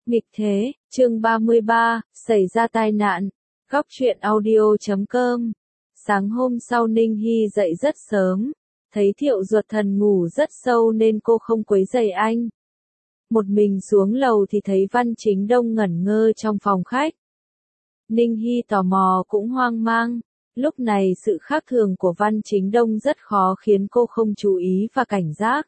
Nghịch thế, chương 33, xảy ra tai nạn. Góc truyện audio.com. Sáng hôm sau Ninh Hy dậy rất sớm, thấy Thiệu Duật Thần ngủ rất sâu nên cô không quấy rầy anh. Một mình xuống lầu thì thấy Văn Chính Đông ngẩn ngơ trong phòng khách. Ninh Hy tò mò cũng hoang mang, lúc này sự khác thường của Văn Chính Đông rất khó khiến cô không chú ý và cảnh giác.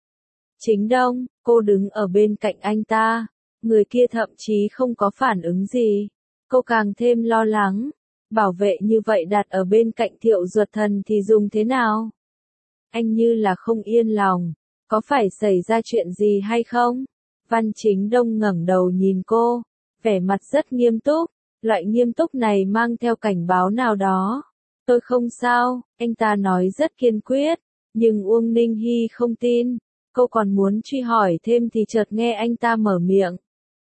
Chính Đông, cô đứng ở bên cạnh anh ta. Người kia thậm chí không có phản ứng gì. Cô càng thêm lo lắng. Bảo vệ như vậy đặt ở bên cạnh Thiệu Duật Thần thì dùng thế nào? Anh như là không yên lòng. Có phải xảy ra chuyện gì hay không? Văn Chính Đông ngẩng đầu nhìn cô. Vẻ mặt rất nghiêm túc. Loại nghiêm túc này mang theo cảnh báo nào đó. Tôi không sao, anh ta nói rất kiên quyết. Nhưng Uông Ninh Hy không tin. Cô còn muốn truy hỏi thêm thì chợt nghe anh ta mở miệng.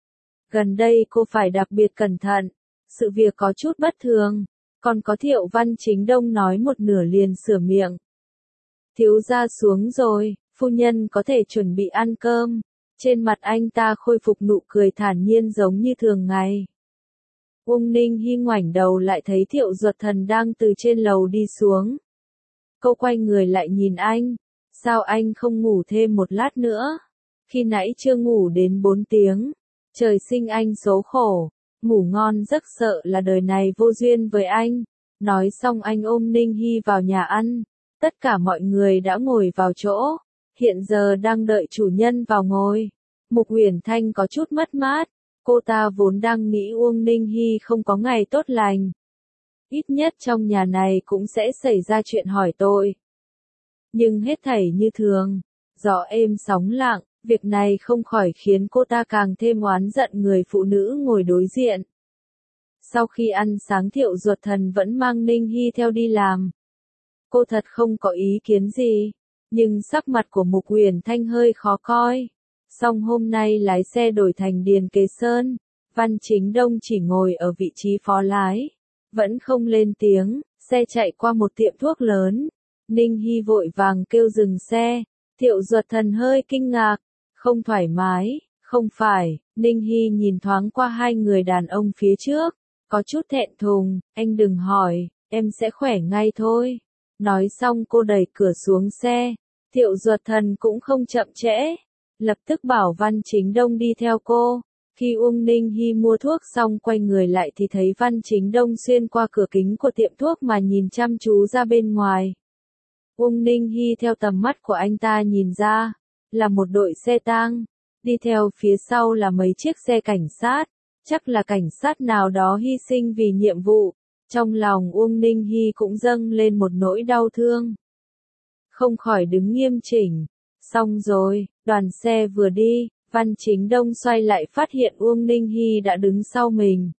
Gần đây cô phải đặc biệt cẩn thận, sự việc có chút bất thường, còn có Thiệu Văn Chính Đông nói một nửa liền sửa miệng. Thiếu gia xuống rồi, phu nhân có thể chuẩn bị ăn cơm. Trên mặt anh ta khôi phục nụ cười thản nhiên giống như thường ngày. Uông Ninh Hy ngoảnh đầu lại thấy Thiệu Duật Thần đang từ trên lầu đi xuống. Cô quay người lại nhìn anh, sao anh không ngủ thêm một lát nữa? Khi nãy chưa ngủ đến 4 tiếng. Trời sinh anh số khổ, ngủ ngon giấc sợ là đời này vô duyên với anh. Nói xong anh ôm Ninh Hy vào nhà ăn. Tất cả mọi người đã ngồi vào chỗ, hiện giờ đang đợi chủ nhân vào ngồi. Mục Huyền Thanh có chút mất mát, cô ta vốn đang nghĩ Uông Ninh Hy không có ngày tốt lành. Ít nhất trong nhà này cũng sẽ xảy ra chuyện hỏi tội. Nhưng hết thảy như thường, gió êm sóng lặng. Việc này không khỏi khiến cô ta càng thêm oán giận người phụ nữ ngồi đối diện. Sau khi ăn sáng Thiệu Duật Thần vẫn mang Ninh Hy theo đi làm. Cô thật không có ý kiến gì, nhưng sắc mặt của Mục Huyền Thanh hơi khó coi. Song hôm nay lái xe đổi thành Điền Kế Sơn, Văn Chính Đông chỉ ngồi ở vị trí phó lái, vẫn không lên tiếng, xe chạy qua một tiệm thuốc lớn. Ninh Hy vội vàng kêu dừng xe, Thiệu Duật Thần hơi kinh ngạc. Không thoải mái, không phải, Ninh Hy nhìn thoáng qua hai người đàn ông phía trước, có chút thẹn thùng, anh đừng hỏi, em sẽ khỏe ngay thôi. Nói xong cô đẩy cửa xuống xe, Thiệu Duật Thần cũng không chậm trễ, lập tức bảo Văn Chính Đông đi theo cô. Khi Uông Ninh Hy mua thuốc xong quay người lại thì thấy Văn Chính Đông xuyên qua cửa kính của tiệm thuốc mà nhìn chăm chú ra bên ngoài. Uông Ninh Hy theo tầm mắt của anh ta nhìn ra. Là một đội xe tang, đi theo phía sau là mấy chiếc xe cảnh sát, chắc là cảnh sát nào đó hy sinh vì nhiệm vụ. Trong lòng Uông Ninh Hy cũng dâng lên một nỗi đau thương. Không khỏi đứng nghiêm chỉnh. Xong rồi, đoàn xe vừa đi, Văn Chính Đông xoay lại phát hiện Uông Ninh Hy đã đứng sau mình.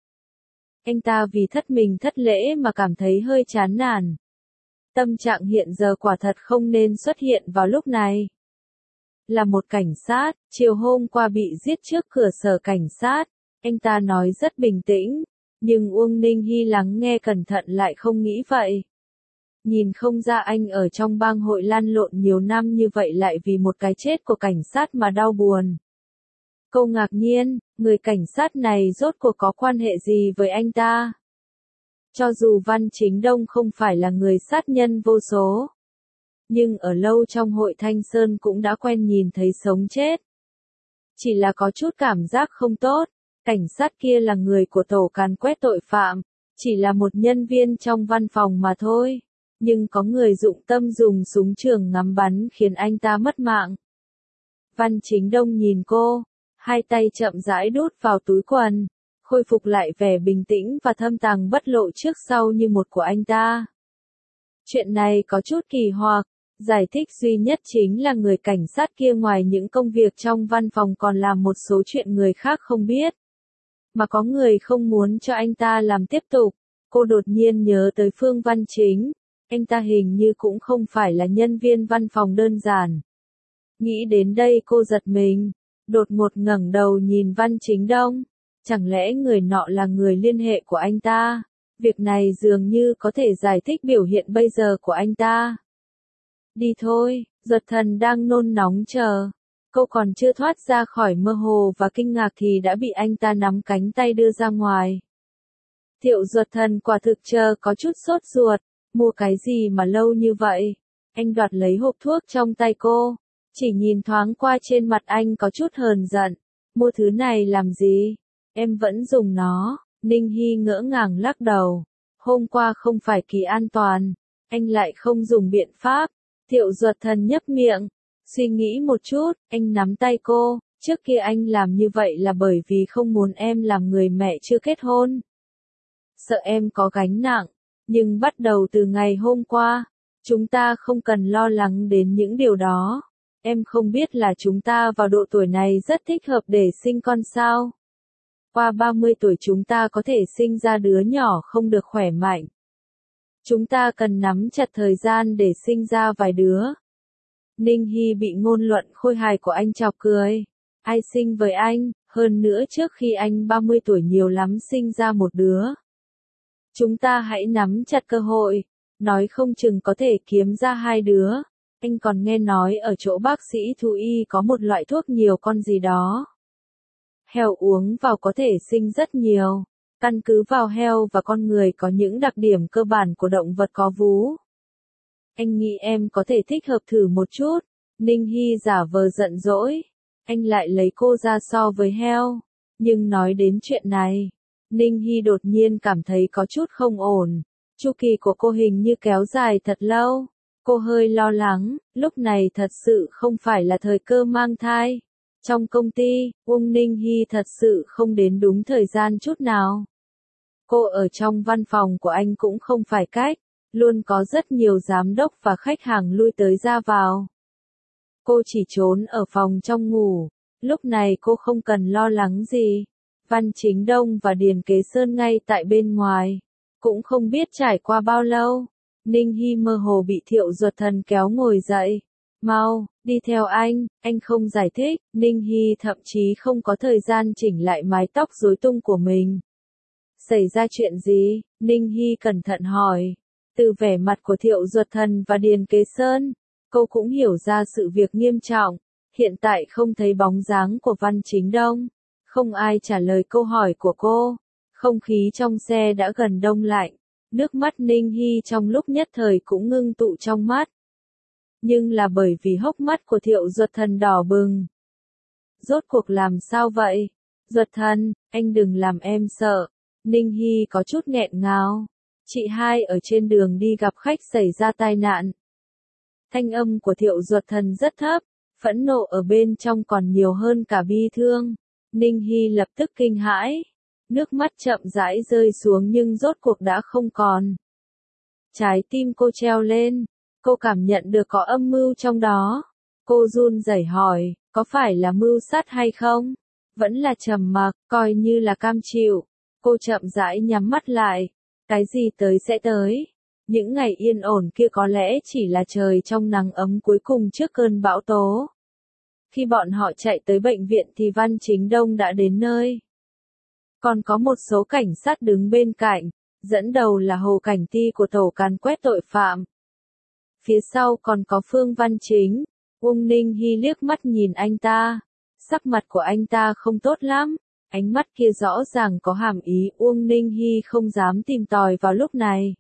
Anh ta vì mình thất lễ mà cảm thấy hơi chán nản. Tâm trạng hiện giờ quả thật không nên xuất hiện vào lúc này. Là một cảnh sát, chiều hôm qua bị giết trước cửa sở cảnh sát, anh ta nói rất bình tĩnh, nhưng Uông Ninh Hy lắng nghe cẩn thận lại không nghĩ vậy. Nhìn không ra anh ở trong bang hội lăn lộn nhiều năm như vậy lại vì một cái chết của cảnh sát mà đau buồn. Cô ngạc nhiên, người cảnh sát này rốt cuộc có quan hệ gì với anh ta? Cho dù Văn Chính Đông không phải là người sát nhân vô số. Nhưng ở lâu trong hội Thanh Sơn cũng đã quen nhìn thấy sống chết. Chỉ là có chút cảm giác không tốt, cảnh sát kia là người của tổ càn quét tội phạm, chỉ là một nhân viên trong văn phòng mà thôi. Nhưng có người dụng tâm dùng súng trường ngắm bắn khiến anh ta mất mạng. Văn Chính Đông nhìn cô, hai tay chậm rãi đút vào túi quần, khôi phục lại vẻ bình tĩnh và thâm tàng bất lộ trước sau như một của anh ta. Chuyện này có chút kỳ hoặc. Giải thích duy nhất chính là người cảnh sát kia ngoài những công việc trong văn phòng còn làm một số chuyện người khác không biết. Mà có người không muốn cho anh ta làm tiếp tục. Cô đột nhiên nhớ tới Phương Văn Chính. Anh ta hình như cũng không phải là nhân viên văn phòng đơn giản. Nghĩ đến đây cô giật mình. Đột ngột ngẩng đầu nhìn Văn Chính Đông. Chẳng lẽ người nọ là người liên hệ của anh ta? Việc này dường như có thể giải thích biểu hiện bây giờ của anh ta. Đi thôi, Duật Thần đang nôn nóng chờ. Cô còn chưa thoát ra khỏi mơ hồ và kinh ngạc thì đã bị anh ta nắm cánh tay đưa ra ngoài. Thiệu Duật Thần quả thực chờ có chút sốt ruột, mua cái gì mà lâu như vậy? Anh đoạt lấy hộp thuốc trong tay cô, chỉ nhìn thoáng qua trên mặt anh có chút hờn giận. Mua thứ này làm gì? Em vẫn dùng nó. Ninh Hy ngỡ ngàng lắc đầu. Hôm qua không phải kỳ an toàn, anh lại không dùng biện pháp. Thiệu Duật Thần nhấp miệng, suy nghĩ một chút, anh nắm tay cô. Trước kia anh làm như vậy là bởi vì không muốn em làm người mẹ chưa kết hôn. Sợ em có gánh nặng, nhưng bắt đầu từ ngày hôm qua, chúng ta không cần lo lắng đến những điều đó. Em không biết là chúng ta vào độ tuổi này rất thích hợp để sinh con sao? Qua 30 tuổi chúng ta có thể sinh ra đứa nhỏ không được khỏe mạnh. Chúng ta cần nắm chặt thời gian để sinh ra vài đứa. Ninh Hy bị ngôn luận khôi hài của anh chọc cười. Ai sinh với anh, hơn nữa trước khi anh 30 tuổi nhiều lắm sinh ra một đứa. Chúng ta hãy nắm chặt cơ hội, nói không chừng có thể kiếm ra 2 đứa. Anh còn nghe nói ở chỗ bác sĩ thú y có một loại thuốc nhiều con gì đó. Heo uống vào có thể sinh rất nhiều. Căn cứ vào heo và con người có những đặc điểm cơ bản của động vật có vú. Anh nghĩ em có thể thích hợp thử một chút. Ninh Hy giả vờ giận dỗi. Anh lại lấy cô ra so với heo. Nhưng nói đến chuyện này, Ninh Hy đột nhiên cảm thấy có chút không ổn. Chu kỳ của cô hình như kéo dài thật lâu. Cô hơi lo lắng, lúc này thật sự không phải là thời cơ mang thai. Trong công ty, Uông Ninh Hy thật sự không đến đúng thời gian chút nào. Cô ở trong văn phòng của anh cũng không phải cách, luôn có rất nhiều giám đốc và khách hàng lui tới ra vào. Cô chỉ trốn ở phòng trong ngủ, lúc này cô không cần lo lắng gì. Văn Chính Đông và Điền Kế Sơn ngay tại bên ngoài, cũng không biết trải qua bao lâu. Ninh Hy mơ hồ bị Thiệu Duật Thần kéo ngồi dậy. Mau, đi theo anh không giải thích. Ninh Hy thậm chí không có thời gian chỉnh lại mái tóc rối tung của mình. Xảy ra chuyện gì? Ninh Hy cẩn thận hỏi. Từ vẻ mặt của Thiệu Duật Thần và Điền Kế Sơn, cô cũng hiểu ra sự việc nghiêm trọng. Hiện tại không thấy bóng dáng của Văn Chính Đông. Không ai trả lời câu hỏi của cô. Không khí trong xe đã gần đông lạnh. Nước mắt Ninh Hy trong lúc nhất thời cũng ngưng tụ trong mắt. Nhưng là bởi vì hốc mắt của Thiệu Duật Thần đỏ bừng. Rốt cuộc làm sao vậy? Duật Thần, anh đừng làm em sợ. Ninh Hy có chút nghẹn ngào. Chị hai ở trên đường đi gặp khách xảy ra tai nạn. Thanh âm của Thiệu Duật Thần rất thấp, phẫn nộ ở bên trong còn nhiều hơn cả bi thương. Ninh Hy lập tức kinh hãi. Nước mắt chậm rãi rơi xuống nhưng rốt cuộc đã không còn. Trái tim cô treo lên. Cô cảm nhận được có âm mưu trong đó. Cô run rẩy hỏi, có phải là mưu sát hay không? Vẫn là trầm mặc, coi như là cam chịu. Cô chậm rãi nhắm mắt lại. Cái gì tới sẽ tới. Những ngày yên ổn kia có lẽ chỉ là trời trong nắng ấm cuối cùng trước cơn bão tố. Khi bọn họ chạy tới bệnh viện thì Văn Chính Đông đã đến nơi. Còn có một số cảnh sát đứng bên cạnh, dẫn đầu là Hồ Cảnh Ti của tổ càn quét tội phạm. Phía sau còn có Phương Văn Chính. Uông Ninh Hy liếc mắt nhìn anh ta. Sắc mặt của anh ta không tốt lắm. Ánh mắt kia rõ ràng có hàm ý. Uông Ninh Hy không dám tìm tòi vào lúc này.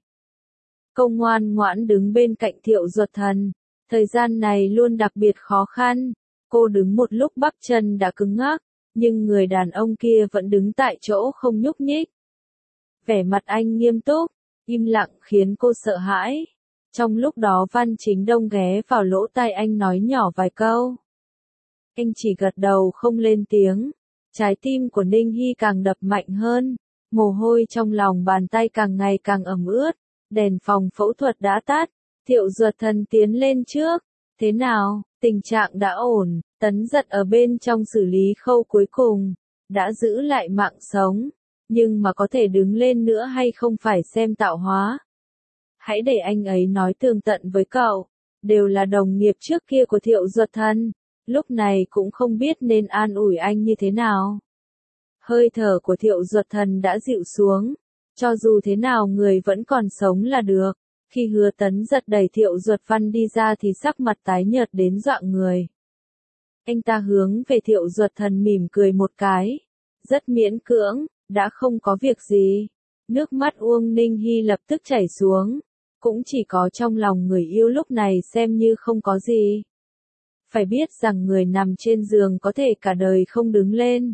Cô ngoan ngoãn đứng bên cạnh Thiệu Duật Thần. Thời gian này luôn đặc biệt khó khăn. Cô đứng một lúc bắp chân đã cứng ngắc. Nhưng người đàn ông kia vẫn đứng tại chỗ không nhúc nhích. Vẻ mặt anh nghiêm túc, im lặng khiến cô sợ hãi. Trong lúc đó Văn Chính Đông ghé vào lỗ tai anh nói nhỏ vài câu. Anh chỉ gật đầu không lên tiếng. Trái tim của Ninh Hy càng đập mạnh hơn. Mồ hôi trong lòng bàn tay càng ngày càng ẩm ướt. Đèn phòng phẫu thuật đã tắt. Thiệu Duật Thần tiến lên trước. Thế nào, tình trạng đã ổn. Tấn Giật ở bên trong xử lý khâu cuối cùng. Đã giữ lại mạng sống. Nhưng mà có thể đứng lên nữa hay không phải xem tạo hóa. Hãy để anh ấy nói tường tận với cậu. Đều là đồng nghiệp trước kia của Thiệu Duật Thần. Lúc này cũng không biết nên an ủi anh như thế nào. Hơi thở của Thiệu Duật Thần đã dịu xuống. Cho dù thế nào người vẫn còn sống là được. Khi Hứa Tấn Giật đẩy Thiệu Duật Văn đi ra thì sắc mặt tái nhợt đến dọa người. Anh ta hướng về Thiệu Duật Thần mỉm cười một cái. Rất miễn cưỡng, đã không có việc gì. Nước mắt Uông Ninh Hy lập tức chảy xuống. Cũng chỉ có trong lòng người yêu lúc này xem như không có gì. Phải biết rằng người nằm trên giường có thể cả đời không đứng lên.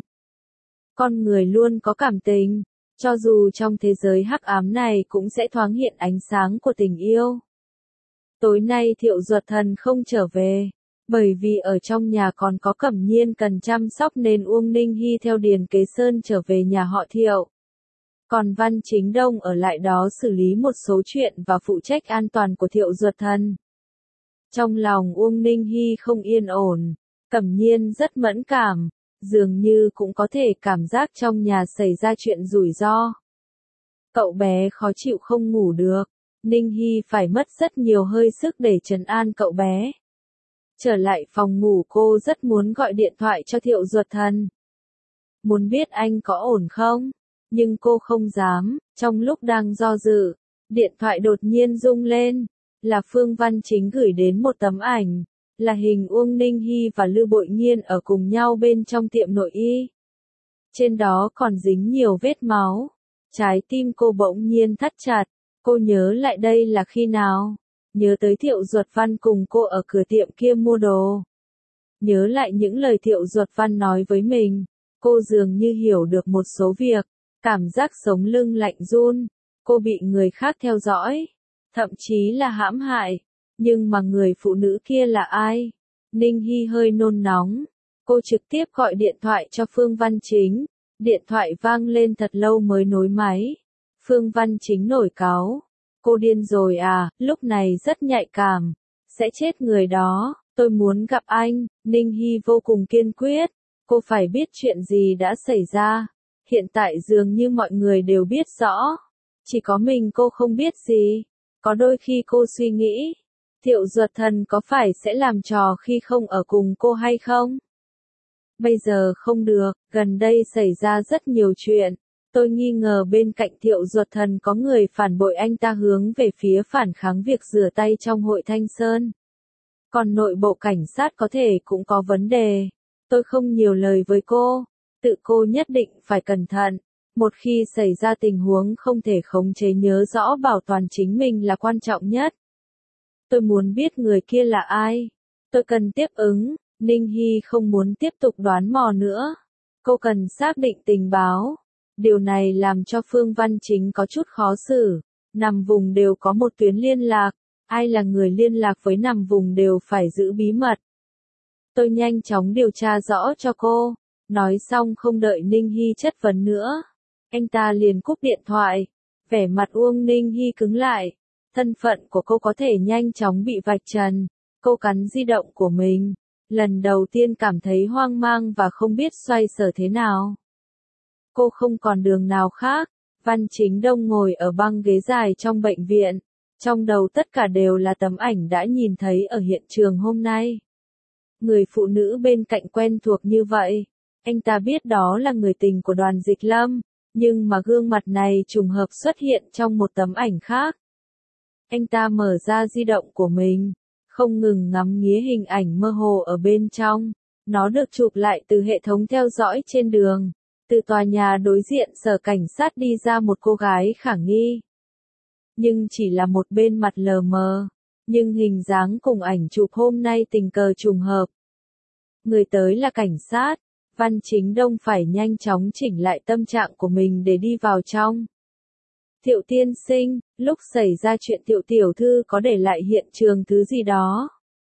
Con người luôn có cảm tình, cho dù trong thế giới hắc ám này cũng sẽ thoáng hiện ánh sáng của tình yêu. Tối nay Thiệu Duật Thần không trở về, bởi vì ở trong nhà còn có Cẩm Nhiên cần chăm sóc nên Uông Ninh Hy theo Điền Kế Sơn trở về nhà họ Thiệu. Còn Văn Chính Đông ở lại đó xử lý một số chuyện và phụ trách an toàn của Thiệu Duật Thần. Trong lòng Uông Ninh Hy không yên ổn, Cẩm Nhiên rất mẫn cảm, dường như cũng có thể cảm giác trong nhà xảy ra chuyện rủi ro. Cậu bé khó chịu không ngủ được, Ninh Hy phải mất rất nhiều hơi sức để trấn an cậu bé. Trở lại phòng ngủ cô rất muốn gọi điện thoại cho Thiệu Duật Thần. Muốn biết anh có ổn không? Nhưng cô không dám, trong lúc đang do dự, điện thoại đột nhiên rung lên, là Phương Văn Chính gửi đến một tấm ảnh, là hình Uông Ninh Hy và Lưu Bội Nhiên ở cùng nhau bên trong tiệm nội y. Trên đó còn dính nhiều vết máu, trái tim cô bỗng nhiên thắt chặt, cô nhớ lại đây là khi nào, nhớ tới Thiệu Duật Văn cùng cô ở cửa tiệm kia mua đồ. Nhớ lại những lời Thiệu Duật Văn nói với mình, cô dường như hiểu được một số việc. Cảm giác sống lưng lạnh run, cô bị người khác theo dõi, thậm chí là hãm hại, nhưng mà người phụ nữ kia là ai? Ninh Hy hơi nôn nóng, cô trực tiếp gọi điện thoại cho Phương Văn Chính, điện thoại vang lên thật lâu mới nối máy. Phương Văn Chính nổi cáu, cô điên rồi à, lúc này rất nhạy cảm, sẽ chết người đó, tôi muốn gặp anh. Ninh Hy vô cùng kiên quyết, cô phải biết chuyện gì đã xảy ra. Hiện tại dường như mọi người đều biết rõ, chỉ có mình cô không biết gì. Có đôi khi cô suy nghĩ, Thiệu Duật Thần có phải sẽ làm trò khi không ở cùng cô hay không? Bây giờ không được, gần đây xảy ra rất nhiều chuyện. Tôi nghi ngờ bên cạnh Thiệu Duật Thần có người phản bội anh ta hướng về phía phản kháng việc rửa tay trong hội Thanh Sơn. Còn nội bộ cảnh sát có thể cũng có vấn đề. Tôi không nhiều lời với cô. Tự cô nhất định phải cẩn thận, một khi xảy ra tình huống không thể khống chế nhớ rõ bảo toàn chính mình là quan trọng nhất. Tôi muốn biết người kia là ai. Tôi cần tiếp ứng, Ninh Hy không muốn tiếp tục đoán mò nữa. Cô cần xác định tình báo. Điều này làm cho Phương Văn Chính có chút khó xử. Nằm vùng đều có một tuyến liên lạc, ai là người liên lạc với nằm vùng đều phải giữ bí mật. Tôi nhanh chóng điều tra rõ cho cô. Nói xong không đợi Ninh Hy chất vấn nữa, anh ta liền cúp điện thoại, vẻ mặt Uông Ninh Hy cứng lại, thân phận của cô có thể nhanh chóng bị vạch trần, cô cắn di động của mình, lần đầu tiên cảm thấy hoang mang và không biết xoay sở thế nào. Cô không còn đường nào khác, Văn Chính Đông ngồi ở băng ghế dài trong bệnh viện, trong đầu tất cả đều là tấm ảnh đã nhìn thấy ở hiện trường hôm nay. Người phụ nữ bên cạnh quen thuộc như vậy. Anh ta biết đó là người tình của Đoàn Dịch Lâm, nhưng mà gương mặt này trùng hợp xuất hiện trong một tấm ảnh khác. Anh ta mở ra di động của mình, không ngừng ngắm nghía hình ảnh mơ hồ ở bên trong. Nó được chụp lại từ hệ thống theo dõi trên đường. Từ tòa nhà đối diện sở cảnh sát đi ra một cô gái khả nghi. Nhưng chỉ là một bên mặt lờ mờ. Nhưng hình dáng cùng ảnh chụp hôm nay tình cờ trùng hợp. Người tới là cảnh sát. Văn Chính Đông phải nhanh chóng chỉnh lại tâm trạng của mình để đi vào trong. Thiệu tiên sinh, lúc xảy ra chuyện Thiệu tiểu thư có để lại hiện trường thứ gì đó.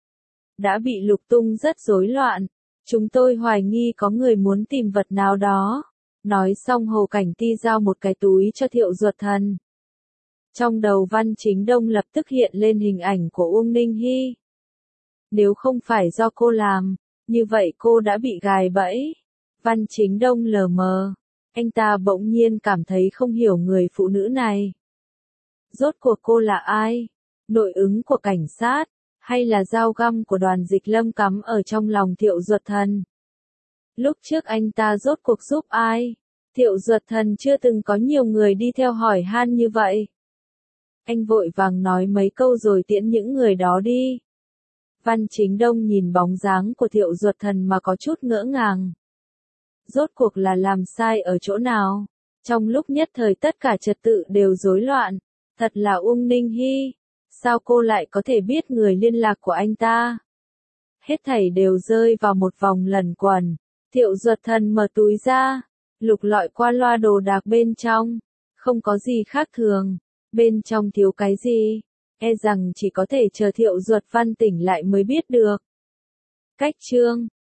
Đã bị lục tung rất rối loạn. Chúng tôi hoài nghi có người muốn tìm vật nào đó. Nói xong Hồ Cảnh Ti giao một cái túi cho Thiệu Duật Thần. Trong đầu Văn Chính Đông lập tức hiện lên hình ảnh của Uông Ninh Hy. Nếu không phải do cô làm, như vậy cô đã bị gài bẫy. Văn Chính Đông lờ mờ. Anh ta bỗng nhiên cảm thấy không hiểu người phụ nữ này. Rốt cuộc cô là ai? Nội ứng của cảnh sát? Hay là dao găm của Đoàn Dịch Lâm cắm ở trong lòng Thiệu Duật Thần? Lúc trước anh ta rốt cuộc giúp ai? Thiệu Duật Thần chưa từng có nhiều người đi theo hỏi han như vậy. Anh vội vàng nói mấy câu rồi tiễn những người đó đi. Văn Chính Đông nhìn bóng dáng của Thiệu Duật Thần mà có chút ngỡ ngàng. Rốt cuộc là làm sai ở chỗ nào? Trong lúc nhất thời tất cả trật tự đều rối loạn. Thật là Uông Ninh Hy. Sao cô lại có thể biết người liên lạc của anh ta? Hết thảy đều rơi vào một vòng lẩn quẩn. Thiệu Duật Thần mở túi ra, lục lọi qua loa đồ đạc bên trong. Không có gì khác thường. Bên trong thiếu cái gì? E rằng chỉ có thể chờ Thiệu Duật Văn tỉnh lại mới biết được. Cách chương